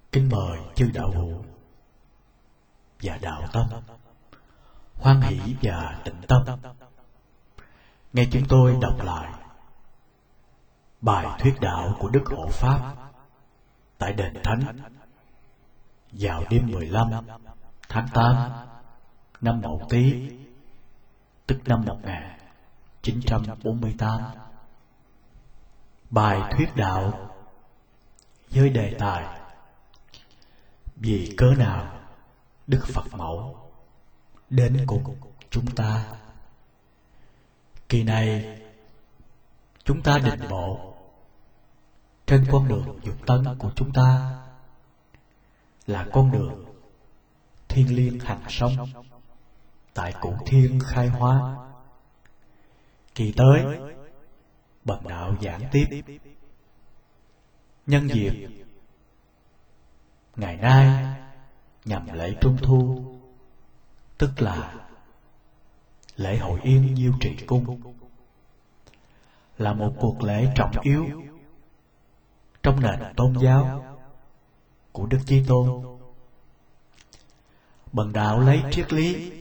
Kính mời chư đạo hữu và đạo tâm hoan hỷ và tịnh tâm nghe chúng tôi đọc lại bài thuyết đạo của Đức Hộ Pháp tại đền Thánh vào đêm 15 tháng 8 năm Mậu Tý, tức năm 1948. Bài thuyết đạo với đề tài vì cớ nào Đức Phật Mẫu đến cùng chúng ta. Kỳ này chúng ta định bộ trên con đường dục tấn của chúng ta là con đường thiên liêng hằng sống tại Cụ Thiên khai hóa. Kỳ tới bần đạo giảng tiếp nhân dịp ngày nay nhằm lễ Trung Thu, tức là lễ hội Yên Diêu Trì Cung, là một cuộc lễ trọng yếu trong nền tôn giáo của Đức Chí Tôn. Bần đạo lấy triết lý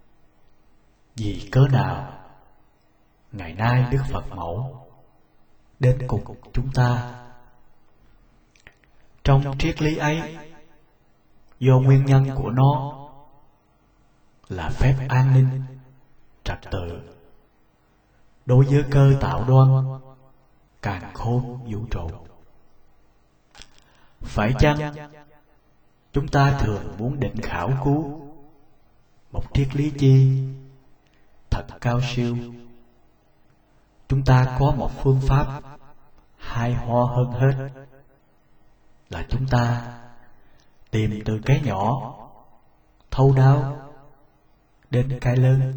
vì cớ nào ngày nay Đức Phật Mẫu đến cùng chúng ta. Trong triết lý ấy, do nguyên nhân của nó là phép an ninh trật tự đối với cơ tạo đoan càn khôn vũ trụ. Phải chăng chúng ta thường muốn định khảo cứu một triết lý chi thật cao siêu? Chúng ta có một phương pháp hay ho hơn hết là chúng ta tìm từ cái nhỏ thấu đáo đến cái lớn.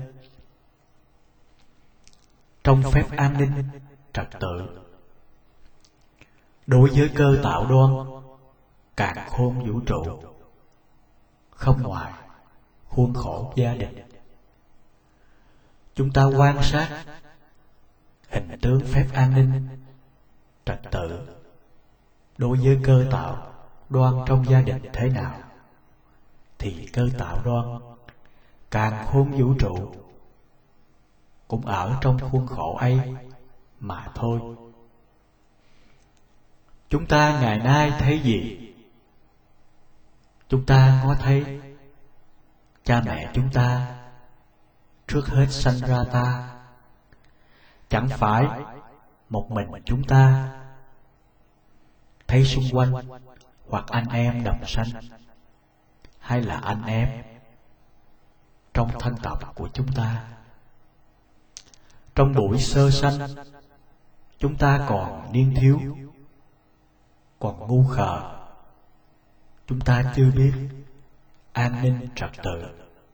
Trong phép an ninh trật tự đối với cơ tạo đoan càn khôn vũ trụ, không ngoài khuôn khổ gia đình, chúng ta quan sát hình tướng phép an ninh trật tự đối với cơ tạo đoan trong gia đình thế nào, thì cơ tạo đoan càn khôn vũ trụ cũng ở trong khuôn khổ ấy mà thôi. Chúng ta ngày nay thấy gì? Chúng ta có thấy cha mẹ chúng ta trước hết sanh ra ta, chẳng phải một mình chúng ta. Thấy xung quanh hoặc anh em đồng sanh, hay là anh em trong thân tộc của chúng ta. Trong buổi sơ sanh, chúng ta còn niên thiếu, còn ngu khờ, chúng ta chưa biết an ninh trật tự.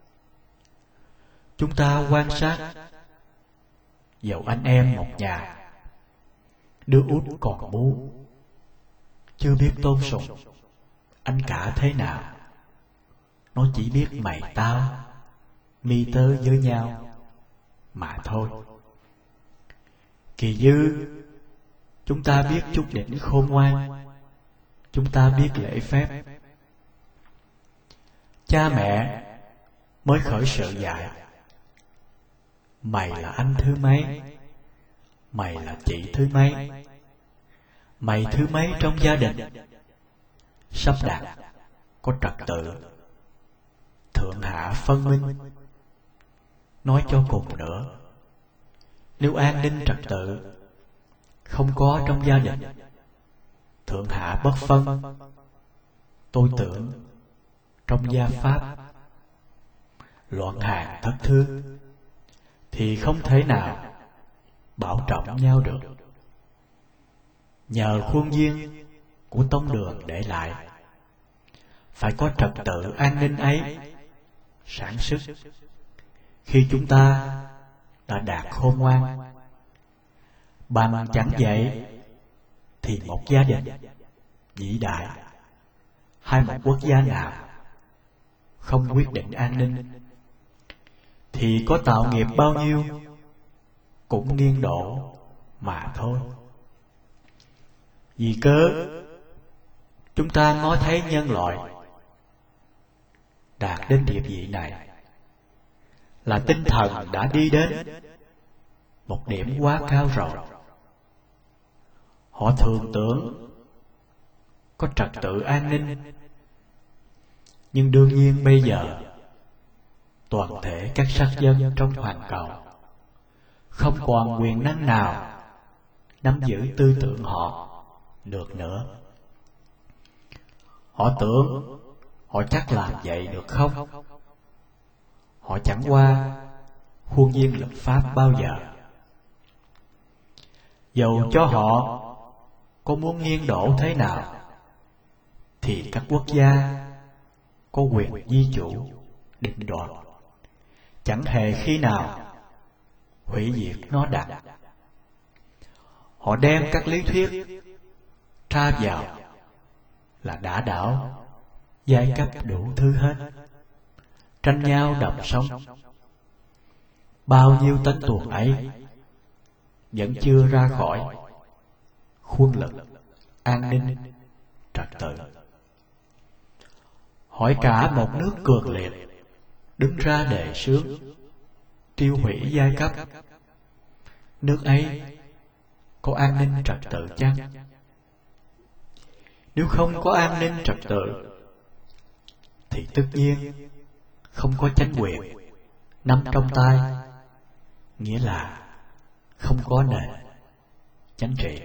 Chúng ta quan sát dầu anh em một nhà, đứa út còn ngu, chưa biết tôn sùng anh cả thế nào, nó chỉ biết mày tao, mi tớ với nhau mà thôi. Kỳ dư chúng ta biết chút đỉnh khôn ngoan, chúng ta biết lễ phép. Cha mẹ mới khởi sự dạy: mày là anh thứ mấy, mày là chị thứ mấy, mày thứ mấy trong gia đình. Sắp đặt có trật tự, thượng hạ phân minh. Nói cho cùng nữa, nếu an ninh trật tự không có trong gia đình, thượng hạ bất phân, tôi tưởng trong gia pháp, loạn hàng thất thương, thì không thể nào bảo trọng nhau được. Nhờ khuôn viên của tông đường để lại, phải có trật tự an ninh ấy sản xuất. Khi chúng ta đã đạt khôn ngoan, bằng chẳng vậy thì một gia đình vĩ đại hay một quốc gia nào không quyết định an ninh, thì có tạo nghiệp bao nhiêu cũng nghiêng đổ mà thôi. Vì cớ chúng ta ngó thấy nhân loại đạt đến địa vị này là tinh thần đã đi đến một điểm quá cao rồi. Họ thường tưởng có trật tự an ninh, nhưng đương nhiên bây giờ toàn thể các sắc dân trong hoàn cầu không còn quyền năng nào nắm giữ tư tưởng họ được nữa. Họ tưởng họ chắc làm vậy được không? Họ chẳng qua khuôn viên luật pháp bao giờ. Dầu cho họ có muốn nghiêng đổ thế nào, thì các quốc gia có quyền di chủ định đoạt, chẳng hề khi nào hủy diệt nó đặt. Họ đem các lý thuyết tra vào là đã đảo giai cấp đủ thứ hết, tranh nhau đồng sống. Bao nhiêu tên tuồng ấy vẫn chưa ra khỏi khuôn lực an ninh trật tự. Hỏi cả một nước cường liệt đứng ra đề xướng tiêu hủy giai cấp, nước ấy có an ninh trật tự chăng? Nếu không có an ninh trật tự thì tất nhiên không có chánh quyền nắm trong tay, nghĩa là không có nền chính trị.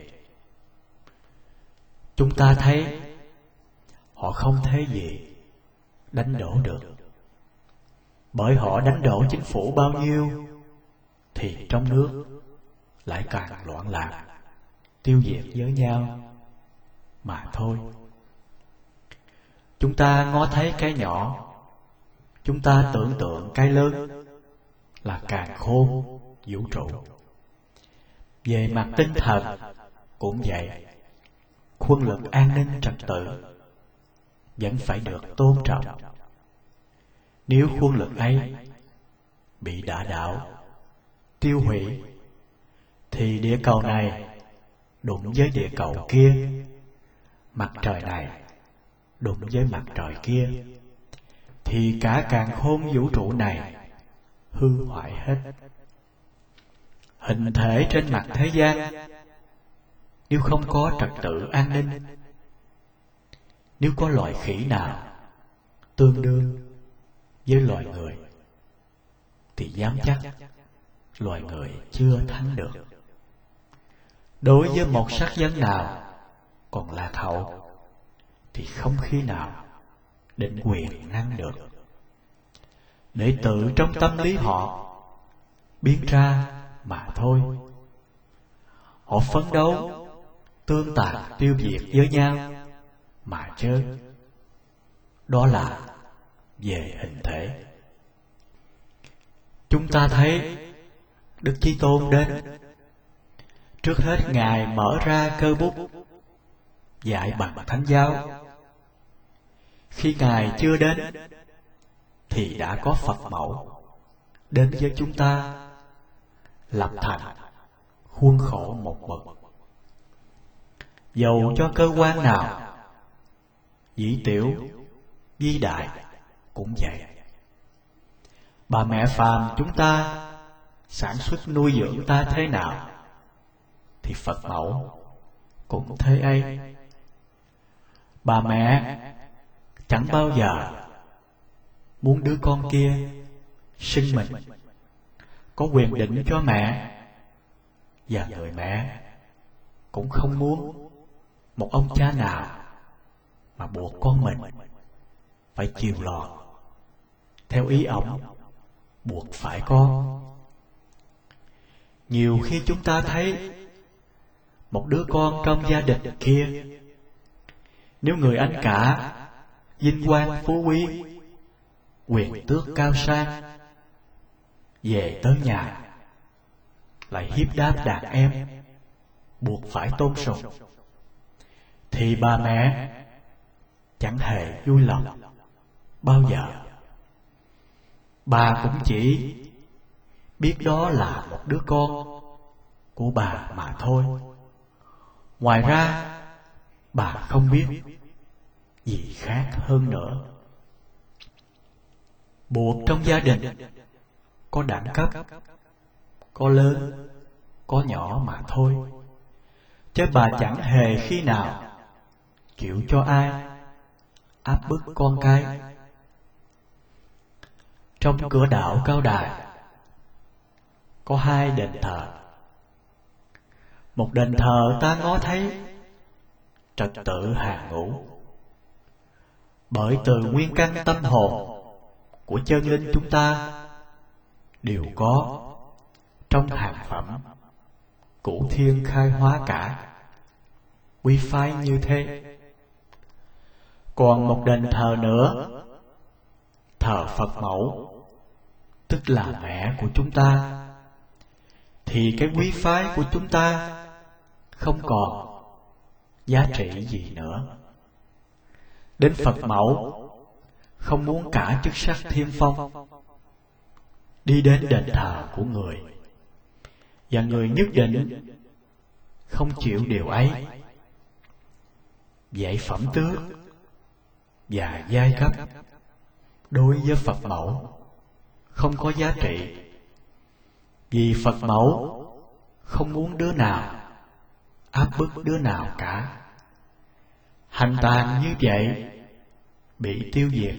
Chúng ta thấy họ không thế gì đánh đổ được, bởi họ đánh đổ chính phủ bao nhiêu thì trong nước lại càng loạn lạc, tiêu diệt với nhau mà thôi. Chúng ta ngó thấy cái nhỏ, chúng ta tưởng tượng cái lớn là càn khôn vũ trụ. Về mặt tinh thần cũng vậy, khuôn lực an ninh trật tự vẫn phải được tôn trọng. Nếu khuôn lực ấy bị đả đảo, tiêu hủy, thì địa cầu này đụng với địa cầu kia, mặt trời này đụng với mặt trời kia, thì cả càn khôn vũ trụ này hư hoại hết. Hình thể trên mặt thế gian nếu không có trật tự an ninh, nếu có loài khỉ nào tương đương với loài người, thì dám chắc loài người chưa thắng được. Đối với một sắc dân nào còn lạc hậu, thì không khi nào định quyền năng được. Để tự trong tâm lý họ biến ra mà thôi. Họ phấn đấu tương tàn tiêu diệt với nhau mà chớ. Đó là về hình thể. Chúng ta thấy Đức Chí Tôn đến, trước hết Ngài mở ra cơ bút dạy bằng Thánh giáo. Khi Ngài chưa đến thì đã có Phật mẫu đến với chúng ta, lập thành khuôn khổ một bậc. Dầu cho cơ quan nào, dĩ tiểu vi đại cũng vậy. Bà mẹ phàm chúng ta sản xuất nuôi dưỡng ta thế nào, thì Phật mẫu cũng thế ấy. Bà mẹ chẳng bao giờ muốn đứa con kia sinh mình, có quyền định cho mẹ, và người mẹ cũng không muốn một ông cha nào mà buộc con mình phải chiều lọt theo ý ổng buộc phải có. Nhiều khi chúng ta thấy một đứa con trong gia đình kia, nếu người anh cả vinh quang phú quý, quyền tước cao sang, về tới nhà lại hiếp đáp đàn em, buộc phải tôn sùng, thì bà mẹ chẳng hề vui lòng bao giờ. Bà cũng chỉ biết đó là một đứa con của bà mà thôi. Ngoài ra bà không biết gì khác hơn nữa. Buộc trong gia đình có đẳng cấp, có lớn, có nhỏ mà thôi, chứ bà chẳng hề khi nào chịu cho ai áp bức con cái. Trong cửa đạo Cao Đài có 2 đền thờ. Một đền thờ ta ngó thấy trật tự hàng ngũ, bởi từ nguyên căn tâm hồn của chân linh chúng ta đều có trong hàng phẩm Cửu Thiên khai hóa cả, quy phái như thế. Còn một đền thờ nữa, thờ Phật mẫu, tức là mẹ của chúng ta, thì cái quý phái của chúng ta không còn giá trị gì nữa. Đến Phật mẫu không muốn cả chức sắc thiên phong, đi đến đền thờ của người, và người nhất định không chịu điều ấy. Vậy phẩm tước và giai cấp đối với Phật mẫu không có giá trị, vì Phật mẫu không muốn đứa nào áp bức đứa nào cả. Hành tàn như vậy bị tiêu diệt.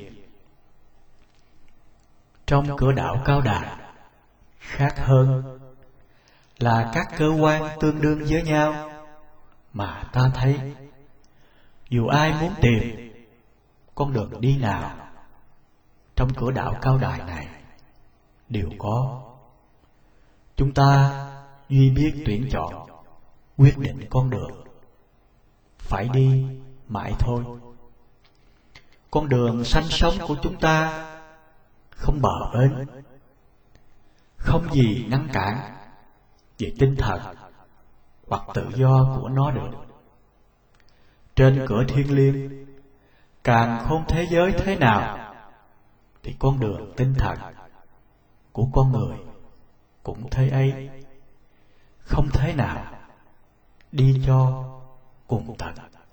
Trong cửa đạo Cao Đài khác hơn là các cơ quan tương đương với nhau, mà ta thấy dù ai muốn tìm con đường đi nào trong cửa đạo Cao Đài này đều có. Chúng ta duy biết tuyển chọn, quyết định con đường phải đi mãi thôi. Con đường sanh sống của chúng ta không bờ bến, không gì ngăn cản về tinh thần hoặc tự do của nó được. Trên cửa thiên liêng, càng khôn thế giới thế nào, thì con đường tinh thần của con người cũng thế ấy, không thế nào đi cho cùng tận.